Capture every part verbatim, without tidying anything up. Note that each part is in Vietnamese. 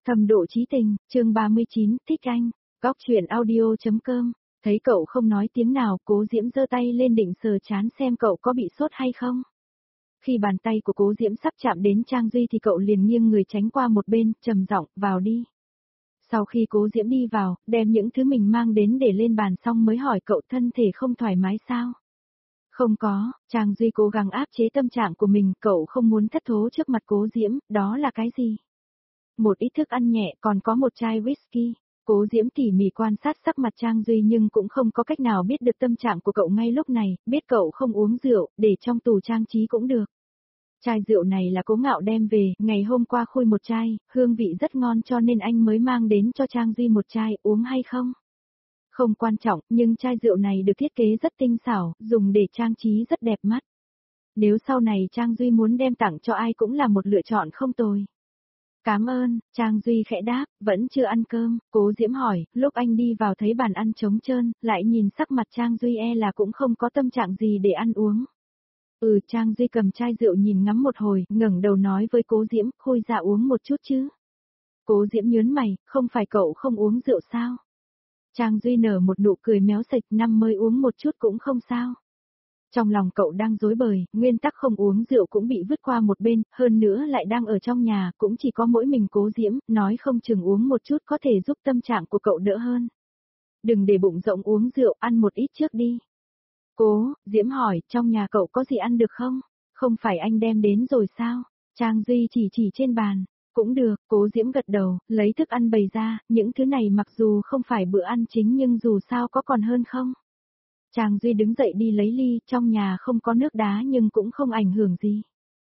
Thâm độ chí tình, chương ba mươi chín, thích anh, góc truyện audio.com, thấy cậu không nói tiếng nào, Cố Diễm giơ tay lên định sờ trán xem cậu có bị sốt hay không. Khi bàn tay của Cố Diễm sắp chạm đến Trang Duy thì cậu liền nghiêng người tránh qua một bên, trầm giọng, vào đi. Sau khi Cố Diễm đi vào, đem những thứ mình mang đến để lên bàn xong mới hỏi cậu thân thể không thoải mái sao? Không có, Trang Duy cố gắng áp chế tâm trạng của mình, cậu không muốn thất thố trước mặt Cố Diễm, đó là cái gì? Một ít thức ăn nhẹ, còn có một chai whisky. Cố Diễm tỉ mỉ quan sát sắc mặt Trang Duy nhưng cũng không có cách nào biết được tâm trạng của cậu ngay lúc này, biết cậu không uống rượu, để trong tủ trang trí cũng được. Chai rượu này là Cố Ngạo đem về, ngày hôm qua khui một chai, hương vị rất ngon cho nên anh mới mang đến cho Trang Duy một chai, uống hay không? Không quan trọng, nhưng chai rượu này được thiết kế rất tinh xảo, dùng để trang trí rất đẹp mắt. Nếu sau này Trang Duy muốn đem tặng cho ai cũng là một lựa chọn không tồi. Cảm ơn, Trang Duy khẽ đáp, vẫn chưa ăn cơm, Cố Diễm hỏi, lúc anh đi vào thấy bàn ăn trống trơn, lại nhìn sắc mặt Trang Duy e là cũng không có tâm trạng gì để ăn uống. Ừ, Trang Duy cầm chai rượu nhìn ngắm một hồi, ngẩng đầu nói với Cố Diễm, khui ra uống một chút chứ. Cố Diễm nhớn mày, không phải cậu không uống rượu sao? Trang Duy nở một nụ cười méo sạch, năm mới uống một chút cũng không sao. Trong lòng cậu đang rối bời, nguyên tắc không uống rượu cũng bị vứt qua một bên, hơn nữa lại đang ở trong nhà, cũng chỉ có mỗi mình Cố Diễm, nói không chừng uống một chút có thể giúp tâm trạng của cậu đỡ hơn. Đừng để bụng rỗng uống rượu, ăn một ít trước đi. Cố, Diễm hỏi, trong nhà cậu có gì ăn được không? Không phải anh đem đến rồi sao? Trang Duy chỉ chỉ trên bàn. Cũng được, Cố Diễm gật đầu, lấy thức ăn bày ra, những thứ này mặc dù không phải bữa ăn chính nhưng dù sao có còn hơn không? Trang Duy đứng dậy đi lấy ly, trong nhà không có nước đá nhưng cũng không ảnh hưởng gì.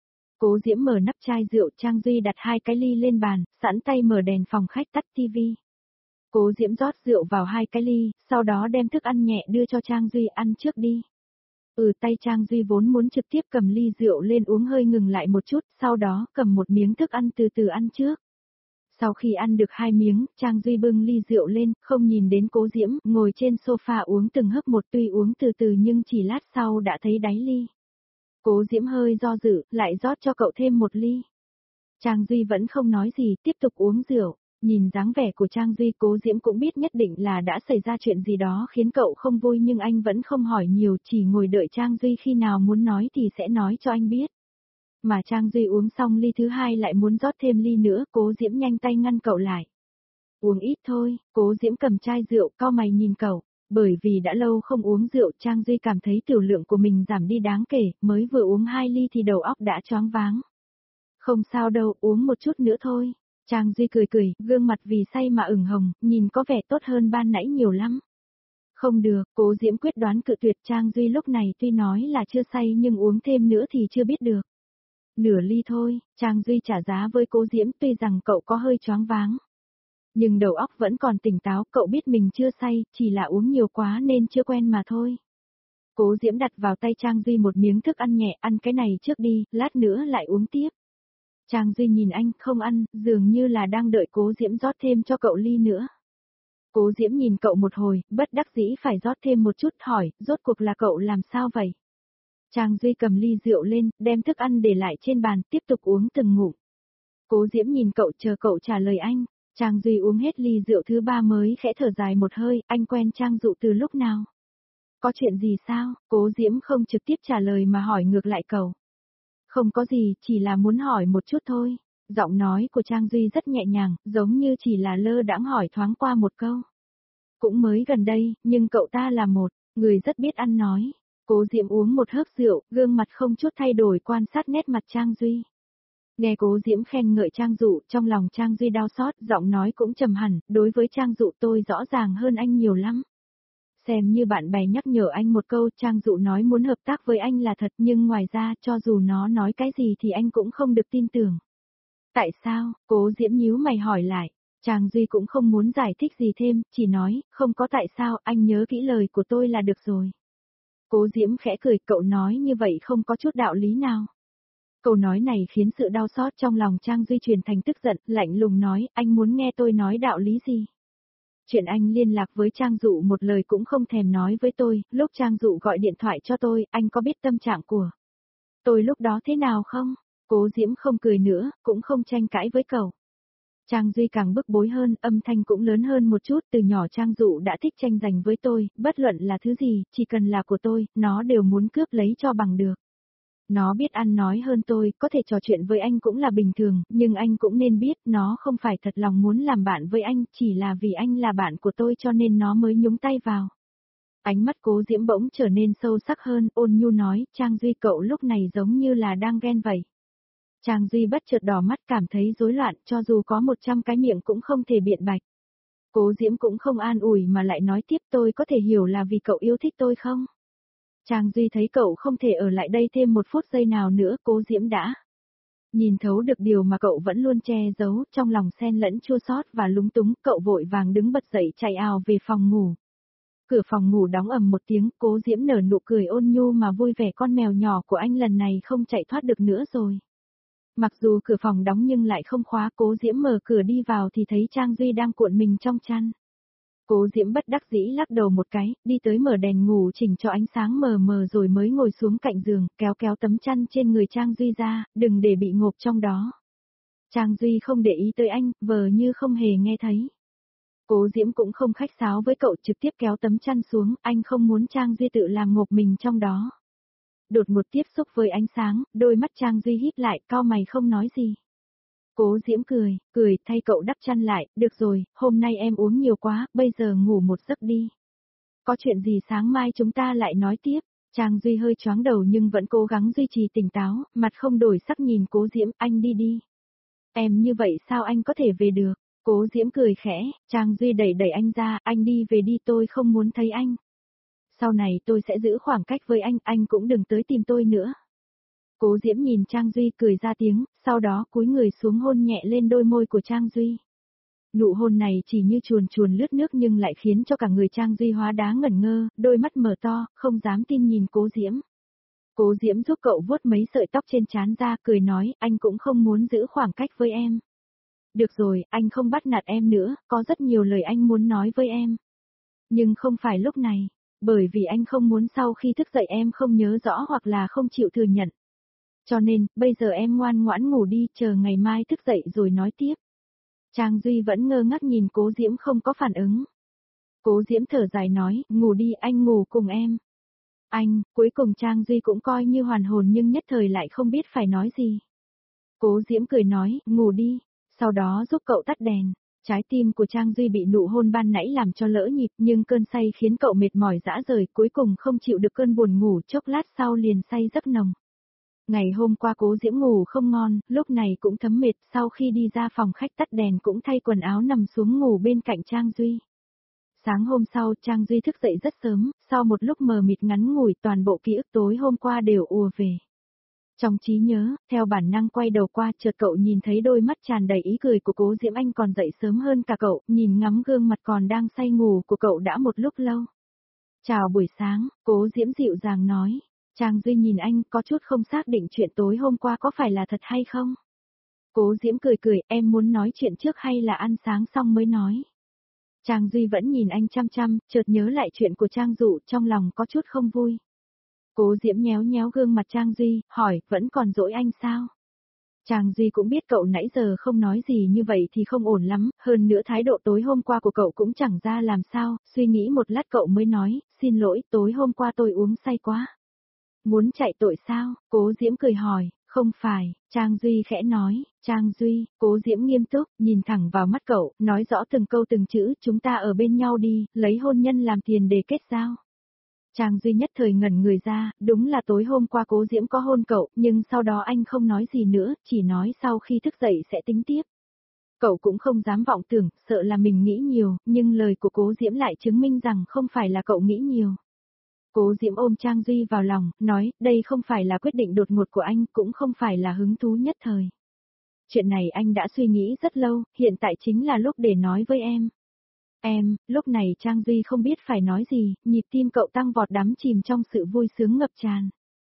Cố Diễm mở nắp chai rượu, Trang Duy đặt hai cái ly lên bàn, sẵn tay mở đèn phòng khách tắt tivi. Cố Diễm rót rượu vào hai cái ly, sau đó đem thức ăn nhẹ đưa cho Trang Duy ăn trước đi. Ừ, tay Trang Duy vốn muốn trực tiếp cầm ly rượu lên uống hơi ngừng lại một chút, sau đó cầm một miếng thức ăn từ từ ăn trước. Sau khi ăn được hai miếng, Trang Duy bưng ly rượu lên, không nhìn đến Cố Diễm, ngồi trên sofa uống từng hớp một, tuy uống từ từ nhưng chỉ lát sau đã thấy đáy ly. Cố Diễm hơi do dự, lại rót cho cậu thêm một ly. Trang Duy vẫn không nói gì, tiếp tục uống rượu. Nhìn dáng vẻ của Trang Duy, Cố Diễm cũng biết nhất định là đã xảy ra chuyện gì đó khiến cậu không vui nhưng anh vẫn không hỏi nhiều, chỉ ngồi đợi Trang Duy khi nào muốn nói thì sẽ nói cho anh biết. Mà Trang Duy uống xong ly thứ hai lại muốn rót thêm ly nữa, Cố Diễm nhanh tay ngăn cậu lại. Uống ít thôi, Cố Diễm cầm chai rượu, cau mày nhìn cậu, bởi vì đã lâu không uống rượu, Trang Duy cảm thấy tiểu lượng của mình giảm đi đáng kể, mới vừa uống hai ly thì đầu óc đã choáng váng. Không sao đâu, uống một chút nữa thôi. Trang Duy cười cười, gương mặt vì say mà ửng hồng, nhìn có vẻ tốt hơn ban nãy nhiều lắm. Không được, Cố Diễm quyết đoán cự tuyệt. Trang Duy lúc này tuy nói là chưa say nhưng uống thêm nữa thì chưa biết được. Nửa ly thôi, Trang Duy trả giá với Cố Diễm, tuy rằng cậu có hơi choáng váng. Nhưng đầu óc vẫn còn tỉnh táo, cậu biết mình chưa say, chỉ là uống nhiều quá nên chưa quen mà thôi. Cố Diễm đặt vào tay Trang Duy một miếng thức ăn nhẹ, ăn cái này trước đi, lát nữa lại uống tiếp. Trang Duy nhìn anh, không ăn, dường như là đang đợi Cố Diễm rót thêm cho cậu ly nữa. Cố Diễm nhìn cậu một hồi, bất đắc dĩ phải rót thêm một chút, hỏi, rốt cuộc là cậu làm sao vậy? Trang Duy cầm ly rượu lên, đem thức ăn để lại trên bàn, tiếp tục uống từng ngụm. Cố Diễm nhìn cậu chờ cậu trả lời anh. Trang Duy uống hết ly rượu thứ ba mới khẽ thở dài một hơi, anh quen Trang Dụ từ lúc nào? Có chuyện gì sao? Cố Diễm không trực tiếp trả lời mà hỏi ngược lại cậu. Không có gì, chỉ là muốn hỏi một chút thôi. Giọng nói của Trang Duy rất nhẹ nhàng, giống như chỉ là lơ đãng hỏi thoáng qua một câu. Cũng mới gần đây, nhưng cậu ta là một người rất biết ăn nói. Cố Diễm uống một hớp rượu, gương mặt không chút thay đổi quan sát nét mặt Trang Duy. Nghe Cố Diễm khen ngợi Trang Dụ, trong lòng Trang Duy đau xót, giọng nói cũng trầm hẳn, đối với Trang Dụ tôi rõ ràng hơn anh nhiều lắm. Xem như bạn bè nhắc nhở anh một câu, Trang Dụ nói muốn hợp tác với anh là thật nhưng ngoài ra cho dù nó nói cái gì thì anh cũng không được tin tưởng. Tại sao? Cố Diễm nhíu mày hỏi lại. Trang Duy cũng không muốn giải thích gì thêm, chỉ nói, không có tại sao, anh nhớ kỹ lời của tôi là được rồi. Cố Diễm khẽ cười, cậu nói như vậy không có chút đạo lý nào. Câu nói này khiến sự đau xót trong lòng Trang Duy truyền thành tức giận, lạnh lùng nói, anh muốn nghe tôi nói đạo lý gì? Chuyện anh liên lạc với Trang Dụ một lời cũng không thèm nói với tôi, lúc Trang Dụ gọi điện thoại cho tôi, anh có biết tâm trạng của tôi lúc đó thế nào không? Cố Diễm không cười nữa, cũng không tranh cãi với cậu. Trang Duy càng bức bối hơn, âm thanh cũng lớn hơn một chút, từ nhỏ Trang Dụ đã thích tranh giành với tôi, bất luận là thứ gì, chỉ cần là của tôi, nó đều muốn cướp lấy cho bằng được. Nó biết ăn nói hơn tôi, có thể trò chuyện với anh cũng là bình thường, nhưng anh cũng nên biết nó không phải thật lòng muốn làm bạn với anh, chỉ là vì anh là bạn của tôi cho nên nó mới nhúng tay vào. Ánh mắt Cố Diễm bỗng trở nên sâu sắc hơn, ôn nhu nói, Trang Duy cậu lúc này giống như là đang ghen vậy. Trang Duy bất chợt đỏ mắt cảm thấy rối loạn, cho dù có một trăm cái miệng cũng không thể biện bạch. Cố Diễm cũng không an ủi mà lại nói tiếp, tôi có thể hiểu là vì cậu yêu thích tôi không? Trang Duy thấy cậu không thể ở lại đây thêm một phút giây nào nữa, Cố Diễm đã nhìn thấu được điều mà cậu vẫn luôn che giấu, trong lòng xen lẫn chua xót và lúng túng, cậu vội vàng đứng bật dậy chạy ào về phòng ngủ. Cửa phòng ngủ đóng ầm một tiếng, Cố Diễm nở nụ cười ôn nhu mà vui vẻ, con mèo nhỏ của anh lần này không chạy thoát được nữa rồi. Mặc dù cửa phòng đóng nhưng lại không khóa, Cố Diễm mở cửa đi vào thì thấy Trang Duy đang cuộn mình trong chăn. Cố Diễm bất đắc dĩ lắc đầu một cái, đi tới mở đèn ngủ chỉnh cho ánh sáng mờ mờ rồi mới ngồi xuống cạnh giường, kéo kéo tấm chăn trên người Trang Duy ra, đừng để bị ngộp trong đó. Trang Duy không để ý tới anh, vờ như không hề nghe thấy. Cố Diễm cũng không khách sáo với cậu, trực tiếp kéo tấm chăn xuống, anh không muốn Trang Duy tự làm ngộp mình trong đó. Đột một tiếp xúc với ánh sáng, đôi mắt Trang Duy híp lại, cau mày không nói gì. Cố Diễm cười, cười thay cậu đắp chăn lại, được rồi, hôm nay em uống nhiều quá, bây giờ ngủ một giấc đi. Có chuyện gì sáng mai chúng ta lại nói tiếp. Trang Duy hơi choáng đầu nhưng vẫn cố gắng duy trì tỉnh táo, mặt không đổi sắc nhìn Cố Diễm, anh đi đi. Em như vậy sao anh có thể về được? Cố Diễm cười khẽ, Trang Duy đẩy đẩy anh ra, anh đi về đi, tôi không muốn thấy anh. Sau này tôi sẽ giữ khoảng cách với anh, anh cũng đừng tới tìm tôi nữa. Cố Diễm nhìn Trang Duy cười ra tiếng, sau đó cúi người xuống hôn nhẹ lên đôi môi của Trang Duy. Nụ hôn này chỉ như chuồn chuồn lướt nước nhưng lại khiến cho cả người Trang Duy hóa đá ngẩn ngơ, đôi mắt mở to, không dám tin nhìn Cố Diễm. Cố Diễm giúp cậu vuốt mấy sợi tóc trên trán ra, cười nói, anh cũng không muốn giữ khoảng cách với em. Được rồi, anh không bắt nạt em nữa, có rất nhiều lời anh muốn nói với em. Nhưng không phải lúc này, bởi vì anh không muốn sau khi thức dậy em không nhớ rõ hoặc là không chịu thừa nhận. Cho nên, bây giờ em ngoan ngoãn ngủ đi, chờ ngày mai thức dậy rồi nói tiếp. Trang Duy vẫn ngơ ngác nhìn Cố Diễm không có phản ứng. Cố Diễm thở dài nói, ngủ đi, anh ngủ cùng em. Anh, cuối cùng Trang Duy cũng coi như hoàn hồn nhưng nhất thời lại không biết phải nói gì. Cố Diễm cười nói, ngủ đi, sau đó giúp cậu tắt đèn. Trái tim của Trang Duy bị nụ hôn ban nãy làm cho lỡ nhịp nhưng cơn say khiến cậu mệt mỏi rã rời, cuối cùng không chịu được cơn buồn ngủ, chốc lát sau liền say giấc nồng. Ngày hôm qua Cố Diễm ngủ không ngon, lúc này cũng thấm mệt, sau khi đi ra phòng khách tắt đèn cũng thay quần áo nằm xuống ngủ bên cạnh Trang Duy. Sáng hôm sau Trang Duy thức dậy rất sớm, sau một lúc mờ mịt ngắn ngủi toàn bộ ký ức tối hôm qua đều ùa về. Trong trí nhớ, theo bản năng quay đầu qua chợt cậu nhìn thấy đôi mắt tràn đầy ý cười của Cố Diễm, anh còn dậy sớm hơn cả cậu, nhìn ngắm gương mặt còn đang say ngủ của cậu đã một lúc lâu. Chào buổi sáng, Cố Diễm dịu dàng nói. Trang Duy nhìn anh có chút không xác định chuyện tối hôm qua có phải là thật hay không. Cố Diễm cười cười, em muốn nói chuyện trước hay là ăn sáng xong mới nói. Trang Duy vẫn nhìn anh chăm chăm, chợt nhớ lại chuyện của Trang Dụ, trong lòng có chút không vui. Cố Diễm nhéo nhéo gương mặt Trang Duy, hỏi, vẫn còn dỗi anh sao? Trang Duy cũng biết cậu nãy giờ không nói gì như vậy thì không ổn lắm, hơn nữa thái độ tối hôm qua của cậu cũng chẳng ra làm sao, suy nghĩ một lát cậu mới nói, xin lỗi, tối hôm qua tôi uống say quá. Muốn chạy tội sao? Cố Diễm cười hỏi, không phải, Trang Duy khẽ nói, Trang Duy, Cố Diễm nghiêm túc, nhìn thẳng vào mắt cậu, nói rõ từng câu từng chữ, chúng ta ở bên nhau đi, lấy hôn nhân làm tiền để kết giao. Trang Duy nhất thời ngẩn người ra, đúng là tối hôm qua Cố Diễm có hôn cậu, nhưng sau đó anh không nói gì nữa, chỉ nói sau khi thức dậy sẽ tính tiếp. Cậu cũng không dám vọng tưởng, sợ là mình nghĩ nhiều, nhưng lời của Cố Diễm lại chứng minh rằng không phải là cậu nghĩ nhiều. Cố Diễm ôm Trang Duy vào lòng, nói, đây không phải là quyết định đột ngột của anh, cũng không phải là hứng thú nhất thời. Chuyện này anh đã suy nghĩ rất lâu, hiện tại chính là lúc để nói với em. Em, lúc này Trang Duy không biết phải nói gì, nhịp tim cậu tăng vọt đắm chìm trong sự vui sướng ngập tràn.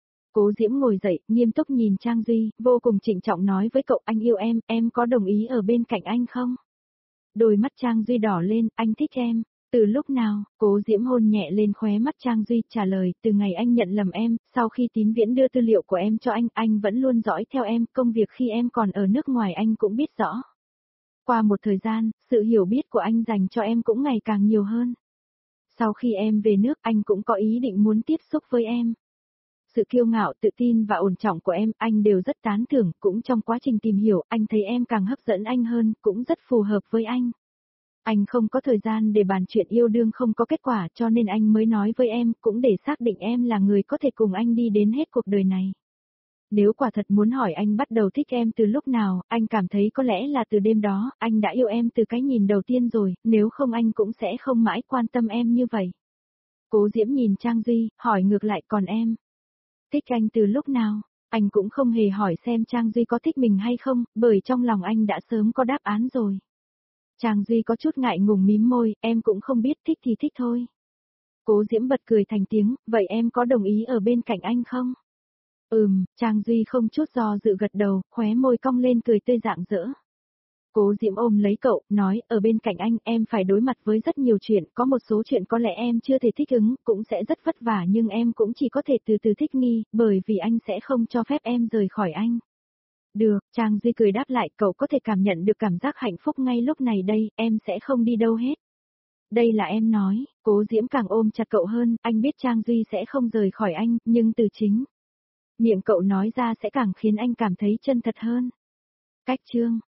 Cố Diễm ngồi dậy, nghiêm túc nhìn Trang Duy, vô cùng trịnh trọng nói với cậu, anh yêu em, em có đồng ý ở bên cạnh anh không? Đôi mắt Trang Duy đỏ lên, anh thích em. Từ lúc nào? Cố Diễm hôn nhẹ lên khóe mắt Trang Duy, trả lời, từ ngày anh nhận lầm em, sau khi Tín Viễn đưa tư liệu của em cho anh, anh vẫn luôn dõi theo em, công việc khi em còn ở nước ngoài anh cũng biết rõ. Qua một thời gian, sự hiểu biết của anh dành cho em cũng ngày càng nhiều hơn. Sau khi em về nước, anh cũng có ý định muốn tiếp xúc với em. Sự kiêu ngạo, tự tin và ổn trọng của em, anh đều rất tán thưởng, cũng trong quá trình tìm hiểu, anh thấy em càng hấp dẫn anh hơn, cũng rất phù hợp với anh. Anh không có thời gian để bàn chuyện yêu đương không có kết quả, cho nên anh mới nói với em, cũng để xác định em là người có thể cùng anh đi đến hết cuộc đời này. Nếu quả thật muốn hỏi anh bắt đầu thích em từ lúc nào, anh cảm thấy có lẽ là từ đêm đó, anh đã yêu em từ cái nhìn đầu tiên rồi, nếu không anh cũng sẽ không mãi quan tâm em như vậy. Cố Diễm nhìn Trang Duy, hỏi ngược lại còn em. Thích anh từ lúc nào? Anh cũng không hề hỏi xem Trang Duy có thích mình hay không, bởi trong lòng anh đã sớm có đáp án rồi. Trang Duy có chút ngại ngùng mím môi, em cũng không biết, thích thì thích thôi. Cố Diễm bật cười thành tiếng, vậy em có đồng ý ở bên cạnh anh không? Ừm, Trang Duy không chút do dự gật đầu, khóe môi cong lên cười tươi rạng rỡ. Cố Diễm ôm lấy cậu, nói, ở bên cạnh anh, em phải đối mặt với rất nhiều chuyện, có một số chuyện có lẽ em chưa thể thích ứng, cũng sẽ rất vất vả nhưng em cũng chỉ có thể từ từ thích nghi, bởi vì anh sẽ không cho phép em rời khỏi anh. Được, Trang Duy cười đáp lại, cậu có thể cảm nhận được cảm giác hạnh phúc ngay lúc này đây, em sẽ không đi đâu hết. Đây là em nói, Cố Diễm càng ôm chặt cậu hơn, anh biết Trang Duy sẽ không rời khỏi anh, nhưng từ chính miệng cậu nói ra sẽ càng khiến anh cảm thấy chân thật hơn. Cách chương